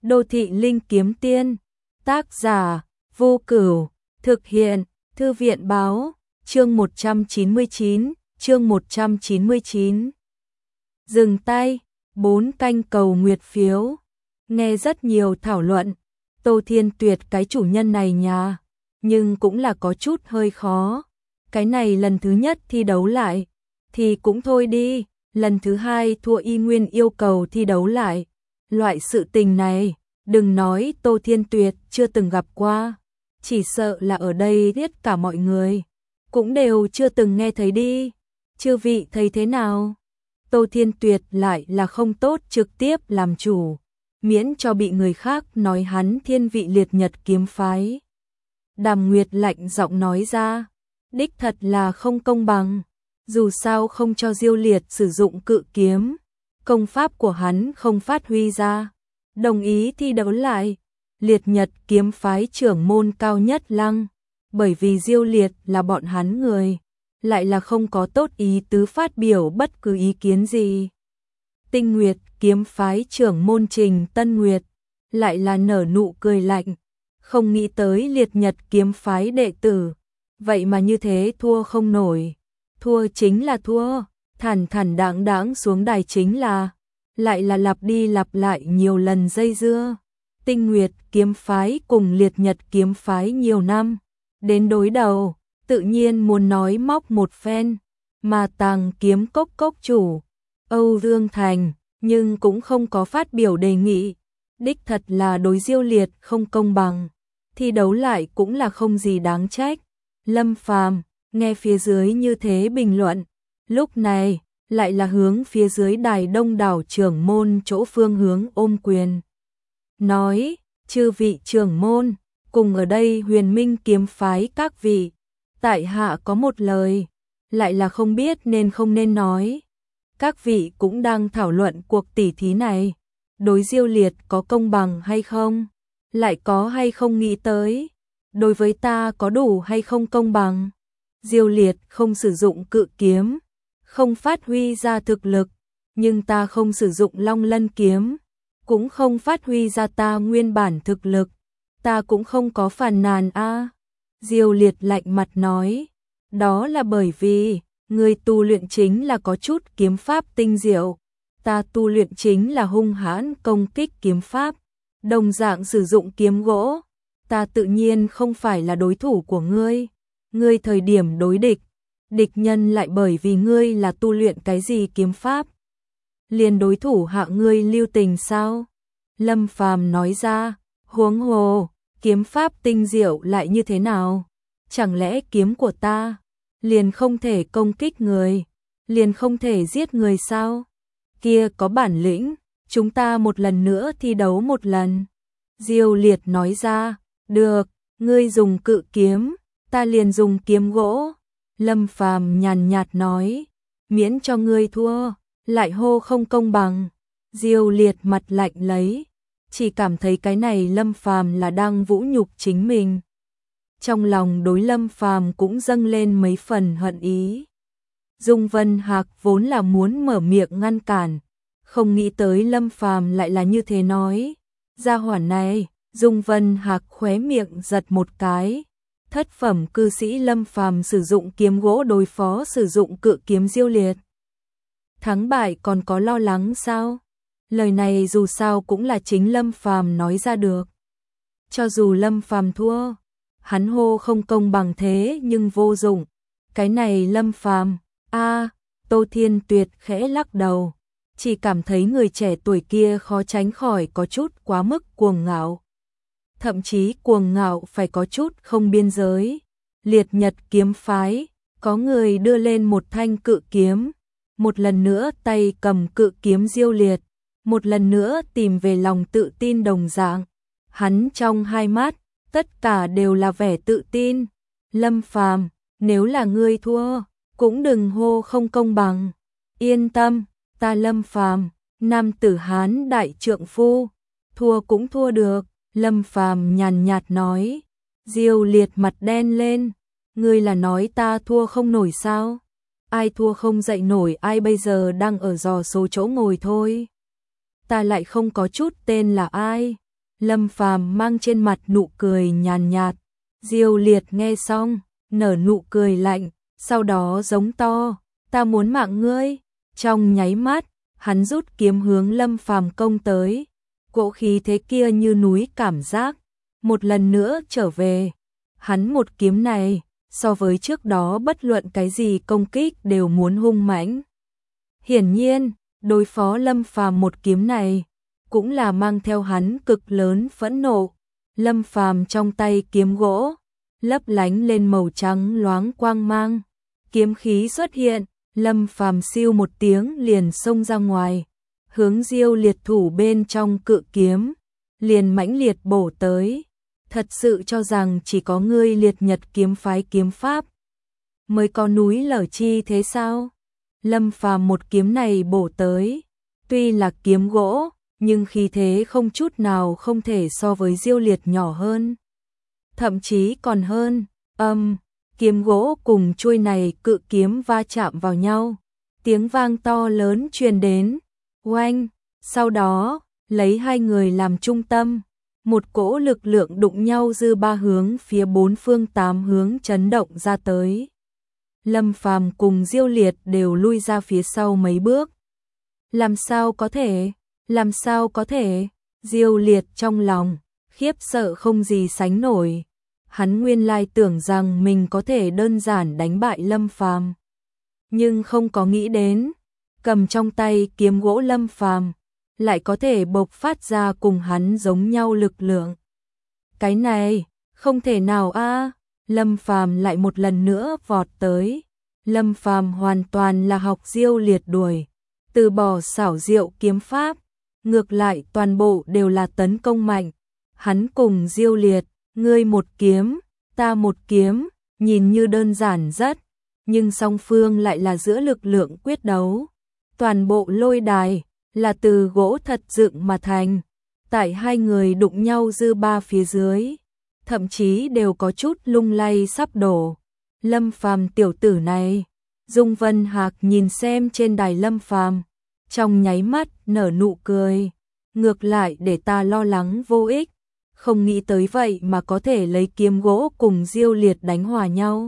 Đô thị linh kiếm tiên. Tác giả Vô Cửu. Thực hiện Thư viện báo. Chương 199. Dừng tay. 4 canh cầu nguyệt phiếu. Nghe rất nhiều thảo luận. Tô Thiên Tuyệt cái chủ nhân này nhà, nhưng cũng là có chút hơi khó. Cái này lần thứ nhất thi đấu lại thì cũng thôi đi, lần thứ hai thua y nguyên yêu cầu thi đấu lại. Loại sự tình này, đừng nói Tô Thiên Tuyệt chưa từng gặp qua, chỉ sợ là ở đây tất cả mọi người cũng đều chưa từng nghe thấy đi. Chư vị thấy thế nào? Tô Thiên Tuyệt lại là không tốt trực tiếp làm chủ, miễn cho bị người khác nói hắn thiên vị liệt nhật kiếm phái. Đàm Nguyệt lạnh giọng nói ra, đích thật là không công bằng, dù sao không cho Diêu Liệt sử dụng cự kiếm, công pháp của hắn không phát huy ra, đồng ý thi đấu lại. Liệt nhật kiếm phái trưởng môn cao nhất lăng, bởi vì Diêu Liệt là bọn hắn người, lại là không có tốt ý tứ phát biểu bất cứ ý kiến gì. Tinh Nguyệt kiếm phái trưởng môn Trình Tân Nguyệt lại là nở nụ cười lạnh, không nghĩ tới liệt nhật kiếm phái đệ tử, vậy mà như thế thua không nổi. Thua chính là thua, thản thản đáng đáng xuống đài chính là, lại là lặp đi lặp lại nhiều lần dây dưa. Tinh Nguyệt kiếm phái cùng liệt nhật kiếm phái nhiều năm, đến đối đầu, tự nhiên muốn nói móc một phen, mà Tàng kiếm cốc cốc chủ Âu Dương Thành, nhưng cũng không có phát biểu đề nghị, đích thật là đối Diêu Liệt không công bằng, thi đấu lại cũng là không gì đáng trách. Lâm Phàm nghe phía dưới như thế bình luận, lúc này lại là hướng phía dưới đài đông đảo trưởng môn chỗ phương hướng ôm quyền. Nói, chư vị trưởng môn, cùng ở đây Huyền Minh kiếm phái các vị, tại hạ có một lời, lại là không biết nên không nên nói. Các vị cũng đang thảo luận cuộc tỉ thí này, đối Diêu Liệt có công bằng hay không, lại có hay không nghĩ tới, đối với ta có đủ hay không công bằng. Diêu Liệt không sử dụng cự kiếm, không phát huy ra thực lực, nhưng ta không sử dụng Long Lân kiếm, cũng không phát huy ra ta nguyên bản thực lực, ta cũng không có phàn nàn a. Diêu Liệt lạnh mặt nói, đó là bởi vì người tu luyện chính là có chút kiếm pháp tinh diệu, ta tu luyện chính là hung hãn công kích kiếm pháp, đồng dạng sử dụng kiếm gỗ, ta tự nhiên không phải là đối thủ của ngươi. Ngươi thời điểm đối địch, địch nhân lại bởi vì ngươi là tu luyện cái gì kiếm pháp, liền đối thủ hạ ngươi lưu tình sao? Lâm Phàm nói ra, huống hồ, kiếm pháp tinh diệu lại như thế nào? Chẳng lẽ kiếm của ta liền không thể công kích người, liền không thể giết người sao? Kia có bản lĩnh, chúng ta một lần nữa thi đấu một lần. Diêu Liệt nói ra, được, ngươi dùng cự kiếm, ta liền dùng kiếm gỗ. Lâm Phàm nhàn nhạt nói, miễn cho ngươi thua, lại hô không công bằng. Diêu Liệt mặt lạnh lấy, chỉ cảm thấy cái này Lâm Phàm là đang vũ nhục chính mình. Trong lòng đối Lâm Phàm cũng dâng lên mấy phần hận ý. Dung Vân Hạc vốn là muốn mở miệng ngăn cản, không nghĩ tới Lâm Phàm lại là như thế nói. Gia hỏa này, Dung Vân Hạc khóe miệng giật một cái. Thất phẩm cư sĩ Lâm Phàm sử dụng kiếm gỗ đối phó sử dụng cự kiếm Diêu Liệt, thắng bại còn có lo lắng sao? Lời này dù sao cũng là chính Lâm Phàm nói ra được. Cho dù Lâm Phàm thua, hắn hô không công bằng thế nhưng vô dụng. Cái này Lâm Phàm, Tô Thiên Tuyệt khẽ lắc đầu, chỉ cảm thấy người trẻ tuổi kia khó tránh khỏi có chút quá mức cuồng ngạo. Thậm chí cuồng ngạo phải có chút không biên giới. Liệt nhật kiếm phái, có người đưa lên một thanh cự kiếm, một lần nữa tay cầm cự kiếm Diêu Liệt, một lần nữa tìm về lòng tự tin đồng dạng. Hắn trong hai mắt, tất cả đều là vẻ tự tin. Lâm Phàm, nếu là ngươi thua, cũng đừng hô không công bằng. Yên tâm, ta Lâm Phàm, nam tử Hán đại trượng phu, thua cũng thua được. Lâm Phàm nhàn nhạt nói. Diêu Liệt mặt đen lên, ngươi là nói ta thua không nổi sao? Ai thua không dậy nổi, ai bây giờ đang ở dò số chỗ ngồi thôi. Ta lại không có chút tên là ai. Lâm Phàm mang trên mặt nụ cười nhàn nhạt. Diêu Liệt nghe xong, nở nụ cười lạnh, sau đó giống to, ta muốn mạng ngươi. Trong nháy mắt, hắn rút kiếm hướng Lâm Phàm công tới. Cỗ khí thế kia như núi cảm giác, một lần nữa trở về. Hắn một kiếm này, so với trước đó bất luận cái gì công kích đều muốn hung mãnh. Hiển nhiên, đối phó Lâm Phàm một kiếm này, cũng là mang theo hắn cực lớn phẫn nộ. Lâm Phàm trong tay kiếm gỗ, lấp lánh lên màu trắng loáng quang mang. Kiếm khí xuất hiện, Lâm Phàm siêu một tiếng liền xông ra ngoài, hướng Diêu Liệt thủ bên trong cự kiếm, liền mãnh liệt bổ tới. Thật sự cho rằng chỉ có ngươi Liệt Nhật kiếm phái kiếm pháp mới có núi lở chi thế sao? Lâm Phàm một kiếm này bổ tới, tuy là kiếm gỗ, nhưng khí thế không chút nào không thể so với Diêu Liệt nhỏ hơn. Thậm chí còn hơn, kiếm gỗ cùng chuôi này cự kiếm va chạm vào nhau. Tiếng vang to lớn truyền đến, oanh, sau đó, lấy hai người làm trung tâm. Một cỗ lực lượng đụng nhau dư ba hướng phía bốn phương tám hướng chấn động ra tới. Lâm Phàm cùng Diêu Liệt đều lui ra phía sau mấy bước. Làm sao có thể? Làm sao có thể? Diêu Liệt trong lòng, khiếp sợ không gì sánh nổi. Hắn nguyên lai tưởng rằng mình có thể đơn giản đánh bại Lâm Phàm, nhưng không có nghĩ đến, cầm trong tay kiếm gỗ Lâm Phàm lại có thể bộc phát ra cùng hắn giống nhau lực lượng. Cái này, không thể nào a. Lâm Phàm lại một lần nữa vọt tới. Lâm Phàm hoàn toàn là học Diêu Liệt đuổi, từ bỏ xảo diệu kiếm pháp, ngược lại toàn bộ đều là tấn công mạnh. Hắn cùng Diêu Liệt, ngươi một kiếm, ta một kiếm, nhìn như đơn giản rất, nhưng song phương lại là giữa lực lượng quyết đấu. Toàn bộ lôi đài là từ gỗ thật dựng mà thành, tại hai người đụng nhau dư ba phía dưới, thậm chí đều có chút lung lay sắp đổ. Lâm Phàm tiểu tử này, Dung Vân Hạc nhìn xem trên đài Lâm Phàm, trong nháy mắt nở nụ cười, ngược lại để ta lo lắng vô ích, không nghĩ tới vậy mà có thể lấy kiếm gỗ cùng Diêu Liệt đánh hòa nhau.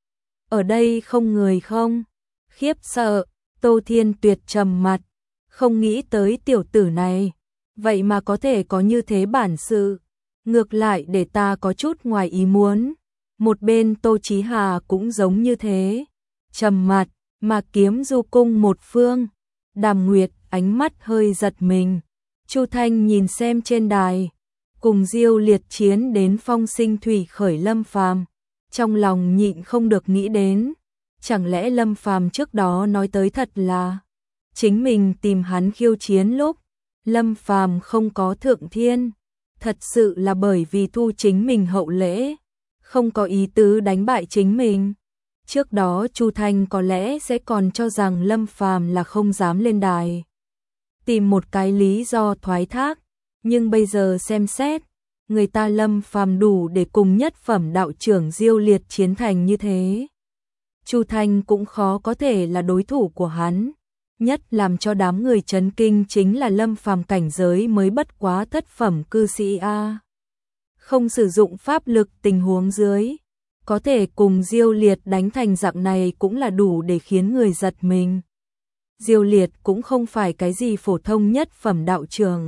Ở đây không người không? Khiếp sợ, Tô Thiên Tuyệt trầm mặt, không nghĩ tới tiểu tử này, vậy mà có thể có như thế bản sự, ngược lại để ta có chút ngoài ý muốn. Một bên Tô Chí Hà cũng giống như thế, trầm mặt, mà kiếm du cung một phương. Đàm Nguyệt ánh mắt hơi giật mình, Chu Thanh nhìn xem trên đài, cùng Diêu Liệt chiến đến phong sinh thủy khởi Lâm Phàm, trong lòng nhịn không được nghĩ đến, chẳng lẽ Lâm Phàm trước đó nói tới thật là chính mình tìm hắn khiêu chiến lúc Lâm Phàm không có thượng thiên, thật sự là bởi vì thu chính mình hậu lễ, không có ý tứ đánh bại chính mình. Trước đó Chu Thanh có lẽ sẽ còn cho rằng Lâm Phàm là không dám lên đài, tìm một cái lý do thoái thác, nhưng bây giờ xem xét, người ta Lâm Phàm đủ để cùng nhất phẩm đạo trưởng Diêu Liệt chiến thành như thế. Chu Thanh cũng khó có thể là đối thủ của hắn. Nhất làm cho đám người chấn kinh chính là Lâm Phàm cảnh giới mới bất quá thất phẩm cư sĩ a. Không sử dụng pháp lực tình huống dưới, có thể cùng Diêu Liệt đánh thành dạng này cũng là đủ để khiến người giật mình. Diêu Liệt cũng không phải cái gì phổ thông nhất phẩm đạo trưởng,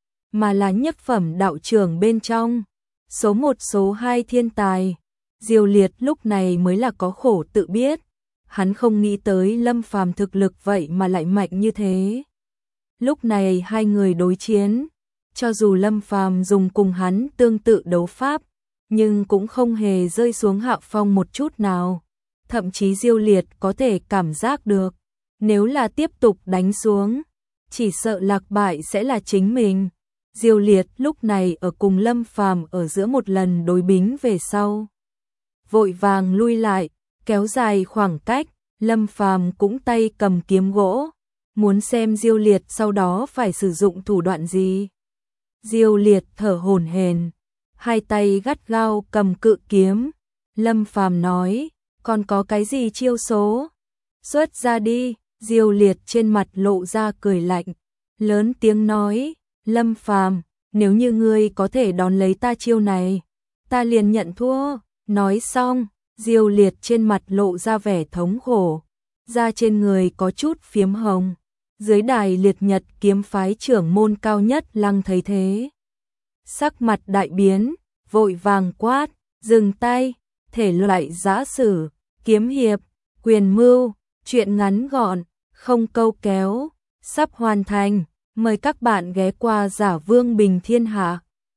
mà là nhất phẩm đạo trưởng bên trong, số 1 số 2 thiên tài. Diêu Liệt lúc này mới là có khổ tự biết, hắn không nghĩ tới Lâm Phàm thực lực vậy mà lại mạnh như thế. Lúc này hai người đối chiến, cho dù Lâm Phàm dùng cùng hắn tương tự đấu pháp, nhưng cũng không hề rơi xuống hạ phong một chút nào. Thậm chí Diêu Liệt có thể cảm giác được, nếu là tiếp tục đánh xuống, chỉ sợ lạc bại sẽ là chính mình. Diêu Liệt lúc này ở cùng Lâm Phàm ở giữa một lần đối bính về sau, vội vàng lui lại, kéo dài khoảng cách. Lâm Phàm cũng tay cầm kiếm gỗ, muốn xem Diêu Liệt sau đó phải sử dụng thủ đoạn gì. Diêu Liệt thở hổn hển, hai tay gắt gao cầm cự kiếm. Lâm Phàm nói, còn có cái gì chiêu số? Xuất ra đi. Diêu Liệt trên mặt lộ ra cười lạnh, lớn tiếng nói, Lâm Phàm, nếu như ngươi có thể đón lấy ta chiêu này, ta liền nhận thua. Nói xong, Diêu Liệt trên mặt lộ ra vẻ thống khổ, da trên người có chút phiếm hồng. Dưới đài Liệt Nhật kiếm phái trưởng môn cao nhất Lăng thấy thế, sắc mặt đại biến, vội vàng quát, dừng tay, thể loại giã sử, kiếm hiệp, quyền mưu, truyện ngắn gọn, không câu kéo, sắp hoàn thành, mời các bạn ghé qua Giả Vương Bình Thiên Hạ.